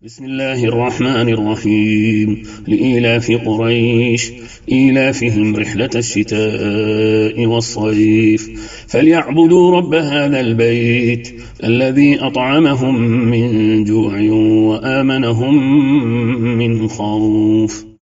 بسم الله الرحمن الرحيم. لإيلاف قريش إيلافهم رحلة الشتاء والصيف فليعبدوا رب هذا البيت الذي أطعمهم من جوع وآمنهم من خوف.